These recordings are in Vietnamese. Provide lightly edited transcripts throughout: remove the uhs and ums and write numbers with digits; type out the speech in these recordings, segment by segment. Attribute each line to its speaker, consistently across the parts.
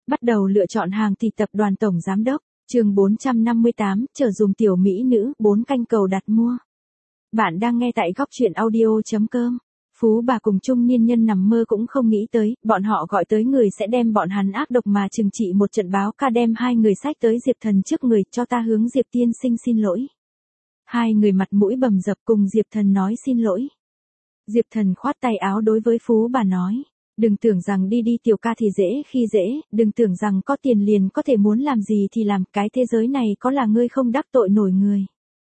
Speaker 1: Bắt đầu lựa chọn hàng thì tập đoàn tổng giám đốc, chương 458, chờ dùng tiểu mỹ nữ, 4 canh cầu đặt mua. Bạn đang nghe tại góc truyện audio.com. Phú bà cùng trung niên nhân nằm mơ cũng không nghĩ tới, bọn họ gọi tới người sẽ đem bọn hắn ác độc mà trừng trị một trận báo ca, đem hai người sách tới Diệp Thần trước người, cho ta hướng Diệp tiên sinh xin lỗi. Hai người mặt mũi bầm dập cùng Diệp Thần nói xin lỗi. Diệp Thần khoát tay áo đối với Phú bà nói. Đừng tưởng rằng đi tiểu ca thì dễ khi dễ, đừng tưởng rằng có tiền liền có thể muốn làm gì thì làm, cái thế giới này có là ngươi không đắc tội nổi người.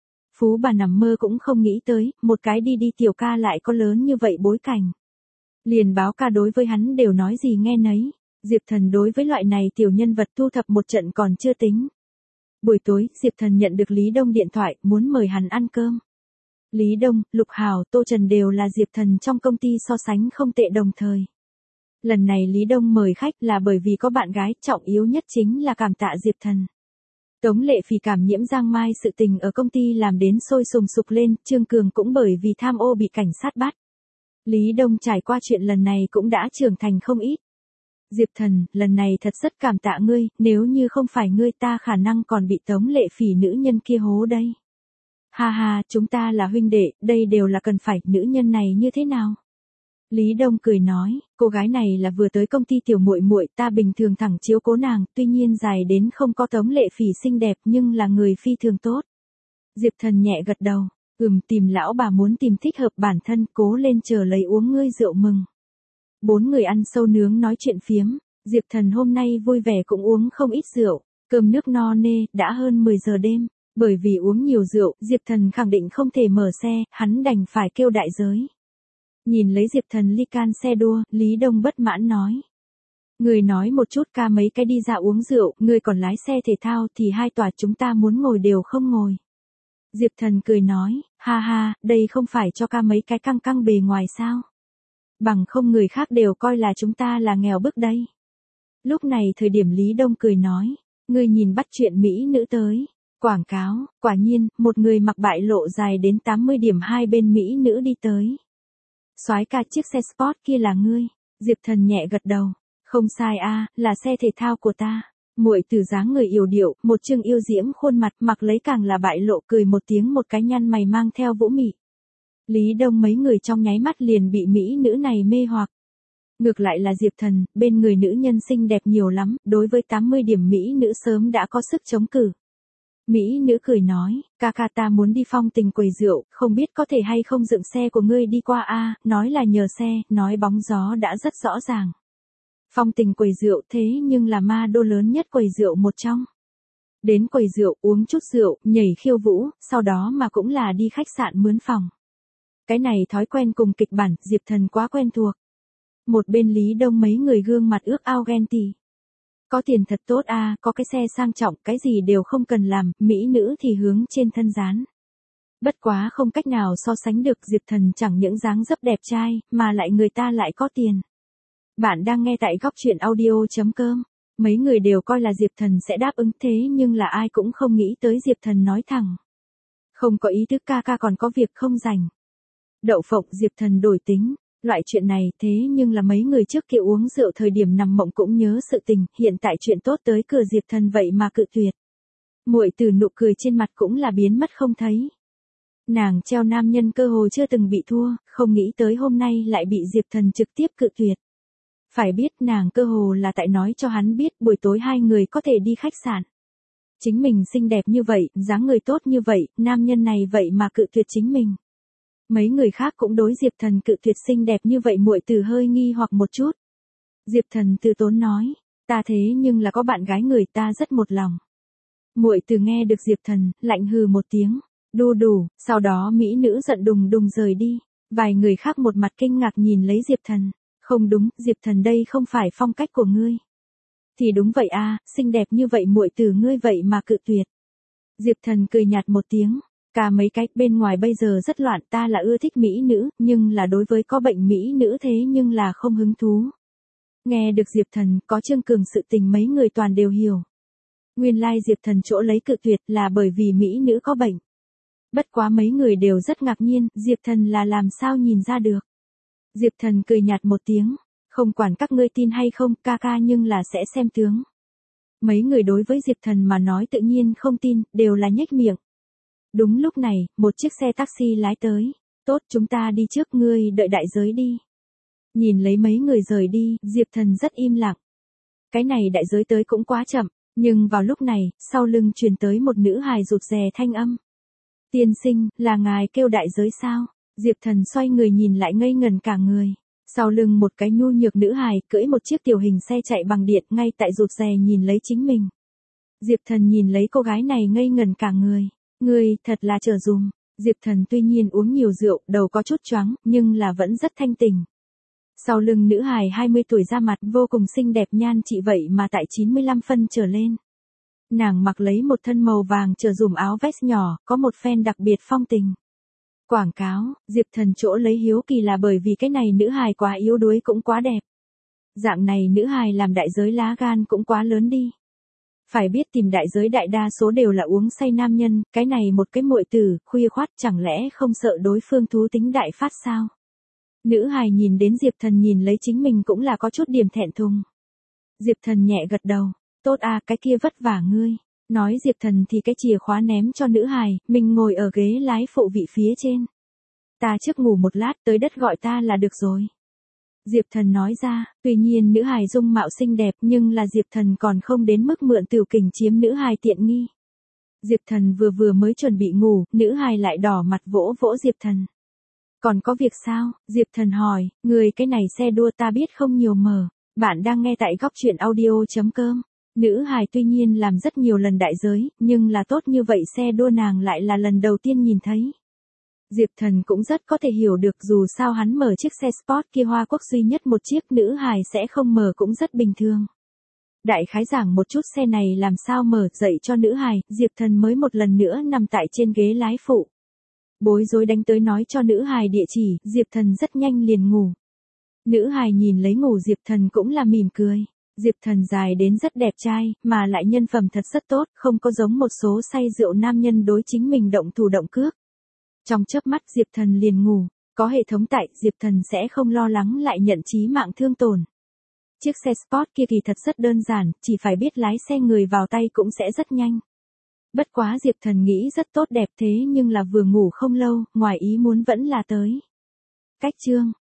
Speaker 1: Phú bà nằm mơ cũng không nghĩ tới, một cái đi tiểu ca lại có lớn như vậy bối cảnh. Liền báo ca đối với hắn đều nói gì nghe nấy, Diệp Thần đối với loại này tiểu nhân vật thu thập một trận còn chưa tính. Buổi tối, Diệp Thần nhận được Lý Đông điện thoại, muốn mời hắn ăn cơm. Lý Đông, Lục Hào, Tô Trần đều là Diệp Thần trong công ty so sánh không tệ đồng thời. Lần này Lý Đông mời khách là bởi vì có bạn gái, trọng yếu nhất chính là cảm tạ Diệp Thần. Tống Lệ Phỉ cảm nhiễm Giang Mai sự tình ở công ty làm đến sôi sùng sục lên, Trương Cường cũng bởi vì tham ô bị cảnh sát bắt. Lý Đông trải qua chuyện lần này cũng đã trưởng thành không ít. Diệp Thần, lần này thật rất cảm tạ ngươi, nếu như không phải ngươi ta khả năng còn bị Tống Lệ Phỉ nữ nhân kia hố đây. Ha ha, chúng ta là huynh đệ, đây đều là cần phải, nữ nhân này như thế nào? Lý Đông cười nói, cô gái này là vừa tới công ty tiểu muội muội, ta bình thường thẳng chiếu cố nàng, tuy nhiên dài đến không có Tống Lệ Phỉ xinh đẹp nhưng là người phi thường tốt. Diệp Thần nhẹ gật đầu, tìm lão bà muốn tìm thích hợp bản thân, cố lên chờ lấy uống ngươi rượu mừng. 4 người ăn sâu nướng nói chuyện phiếm, Diệp Thần hôm nay vui vẻ cũng uống không ít rượu, cơm nước no nê, đã hơn 10 giờ đêm, bởi vì uống nhiều rượu, Diệp Thần khẳng định không thể mở xe, hắn đành phải kêu đại giới. Nhìn lấy Diệp Thần ly can xe đua, Lý Đông bất mãn nói. Người nói một chút ca mấy cái đi ra uống rượu, người còn lái xe thể thao thì hai tòa chúng ta muốn ngồi đều không ngồi. Diệp Thần cười nói, ha ha, đây không phải cho ca mấy cái căng căng bề ngoài sao? Bằng không người khác đều coi là chúng ta là nghèo bức đây. Lúc này thời điểm Lý Đông cười nói, người nhìn bắt chuyện mỹ nữ tới. Quảng cáo, quả nhiên, một người mặc bại lộ dài đến 80 điểm, hai bên mỹ nữ đi tới. Soái ca, chiếc xe sport kia là ngươi. Diệp Thần nhẹ gật đầu. Không sai a, là xe thể thao của ta. Muội tử dáng người yểu điệu, một trương yêu diễm khuôn mặt, mặc lấy càng là bại lộ, cười một tiếng, một cái nhăn mày mang theo vũ mị. Lý Đông mấy người trong nháy mắt liền bị mỹ nữ này mê hoặc. Ngược lại là Diệp Thần, bên người nữ nhân xinh đẹp nhiều lắm, đối với 80 điểm mỹ nữ sớm đã có sức chống cự. Mỹ nữ cười nói, ca ca ta muốn đi Phong Tình quầy rượu, không biết có thể hay không dựng xe của ngươi đi qua a, nói là nhờ xe, nói bóng gió đã rất rõ ràng. Phong Tình quầy rượu thế nhưng là ma đô lớn nhất quầy rượu một trong. Đến quầy rượu uống chút rượu, nhảy khiêu vũ, sau đó mà cũng là đi khách sạn mướn phòng. Cái này thói quen cùng kịch bản, Diệp Thần quá quen thuộc. Một bên Lý Đông mấy người gương mặt ước ao ghen tị. Có tiền thật tốt a, có cái xe sang trọng, cái gì đều không cần làm, mỹ nữ thì hướng trên thân dán. Bất quá không cách nào so sánh được, Diệp Thần chẳng những dáng dấp đẹp trai, mà lại người ta lại có tiền. Bạn đang nghe tại góc truyện audio.com. Mấy người đều coi là Diệp Thần sẽ đáp ứng, thế nhưng là ai cũng không nghĩ tới Diệp Thần nói thẳng. Không có ý thức, ca ca còn có việc không rảnh. Đậu phộng, Diệp Thần đổi tính. Loại chuyện này thế nhưng là mấy người trước kia uống rượu thời điểm nằm mộng cũng nhớ sự tình, hiện tại chuyện tốt tới cửa Diệp Thần vậy mà cự tuyệt. Muội tử nụ cười trên mặt cũng là biến mất không thấy. Nàng treo nam nhân cơ hồ chưa từng bị thua, không nghĩ tới hôm nay lại bị Diệp Thần trực tiếp cự tuyệt. Phải biết nàng cơ hồ là tại nói cho hắn biết buổi tối hai người có thể đi khách sạn. Chính mình xinh đẹp như vậy, dáng người tốt như vậy, nam nhân này vậy mà cự tuyệt chính mình. Mấy người khác cũng đối Diệp Thần cự tuyệt xinh đẹp như vậy muội tử hơi nghi hoặc một chút. Diệp Thần từ tốn nói, ta thế nhưng là có bạn gái người ta rất một lòng. Muội tử nghe được Diệp Thần, lạnh hừ một tiếng, đu đủ, sau đó mỹ nữ giận đùng đùng rời đi. Vài người khác một mặt kinh ngạc nhìn lấy Diệp Thần, không đúng, Diệp Thần đây không phải phong cách của ngươi. Thì đúng vậy a, xinh đẹp như vậy muội tử ngươi vậy mà cự tuyệt. Diệp Thần cười nhạt một tiếng. Cả mấy cái, bên ngoài bây giờ rất loạn, ta là ưa thích mỹ nữ, nhưng là đối với có bệnh mỹ nữ thế nhưng là không hứng thú. Nghe được Diệp Thần, có Trương Cường sự tình mấy người toàn đều hiểu. Nguyên lai Diệp Thần chỗ lấy cự tuyệt là bởi vì mỹ nữ có bệnh. Bất quá mấy người đều rất ngạc nhiên, Diệp Thần là làm sao nhìn ra được. Diệp Thần cười nhạt một tiếng, Không quản các ngươi tin hay không, ca ca nhưng là sẽ xem tướng. Mấy người đối với Diệp Thần mà nói tự nhiên không tin, đều là nhếch miệng. Đúng lúc này, một chiếc xe taxi lái tới. Tốt, chúng ta đi trước, ngươi đợi đại giới đi. Nhìn lấy mấy người rời đi, Diệp Thần rất im lặng. Cái này đại giới tới cũng quá chậm, nhưng vào lúc này, sau lưng truyền tới một nữ hài rụt rè thanh âm. Tiên sinh, là ngài kêu đại giới sao? Diệp Thần xoay người nhìn lại ngây ngẩn cả người. Sau lưng một cái nhu nhược nữ hài cưỡi một chiếc tiểu hình xe chạy bằng điện ngay tại rụt rè nhìn lấy chính mình. Diệp Thần nhìn lấy cô gái này ngây ngẩn cả người. Người, thật là chờ dùm. Diệp Thần tuy nhiên uống nhiều rượu, đầu có chút choáng, nhưng là vẫn rất thanh tỉnh. Sau lưng nữ hài 20 tuổi da mặt vô cùng xinh đẹp nhan chị vậy mà tại 95 phân trở lên. Nàng mặc lấy một thân màu vàng chờ dùm áo vest nhỏ, có một phen đặc biệt phong tình. Quảng cáo, Diệp Thần chỗ lấy hiếu kỳ là bởi vì cái này nữ hài quá yếu đuối cũng quá đẹp. Dạng này nữ hài làm đại giới lá gan cũng quá lớn đi. Phải biết tìm đại giới đại đa số đều là uống say nam nhân, cái này một cái muội tử, khuya khoắt chẳng lẽ không sợ đối phương thú tính đại phát sao? Nữ hài nhìn đến Diệp Thần nhìn lấy chính mình cũng là có chút điểm thẹn thùng. Diệp Thần nhẹ gật đầu, tốt à, cái kia vất vả ngươi. Nói Diệp Thần thì cái chìa khóa ném cho nữ hài, mình ngồi ở ghế lái phụ vị phía trên. Ta trước ngủ một lát, tới đất gọi ta là được rồi. Diệp Thần nói ra, tuy nhiên nữ hài dung mạo xinh đẹp nhưng là Diệp Thần còn không đến mức mượn tiểu kình chiếm nữ hài tiện nghi. Diệp Thần vừa mới chuẩn bị ngủ, nữ hài lại đỏ mặt vỗ vỗ Diệp Thần. Còn có việc sao? Diệp Thần hỏi, người cái này xe đua ta biết không nhiều mờ. Bạn đang nghe tại góc truyện audio.com. Nữ hài tuy nhiên làm rất nhiều lần đại giới, nhưng là tốt như vậy xe đua nàng lại là lần đầu tiên nhìn thấy. Diệp Thần cũng rất có thể hiểu được dù sao hắn mở chiếc xe sport kia Hoa Quốc duy nhất một chiếc nữ hài sẽ không mở cũng rất bình thường. Đại khái giảng một chút xe này làm sao mở dậy cho nữ hài, Diệp Thần mới một lần nữa nằm tại trên ghế lái phụ. Bối rối đánh tới nói cho nữ hài địa chỉ, Diệp Thần rất nhanh liền ngủ. Nữ hài nhìn lấy ngủ Diệp Thần cũng là mỉm cười. Diệp Thần dài đến rất đẹp trai, mà lại nhân phẩm thật rất tốt, không có giống một số say rượu nam nhân đối chính mình động thủ động cước. Trong chớp mắt Diệp Thần liền ngủ, có hệ thống tại, Diệp Thần sẽ không lo lắng lại nhận chí mạng thương tổn. Chiếc xe sport kia kỳ thật rất đơn giản, chỉ phải biết lái xe người vào tay cũng sẽ rất nhanh. Bất quá Diệp Thần nghĩ rất tốt đẹp thế nhưng là vừa ngủ không lâu, ngoài ý muốn vẫn là tới. Cách chương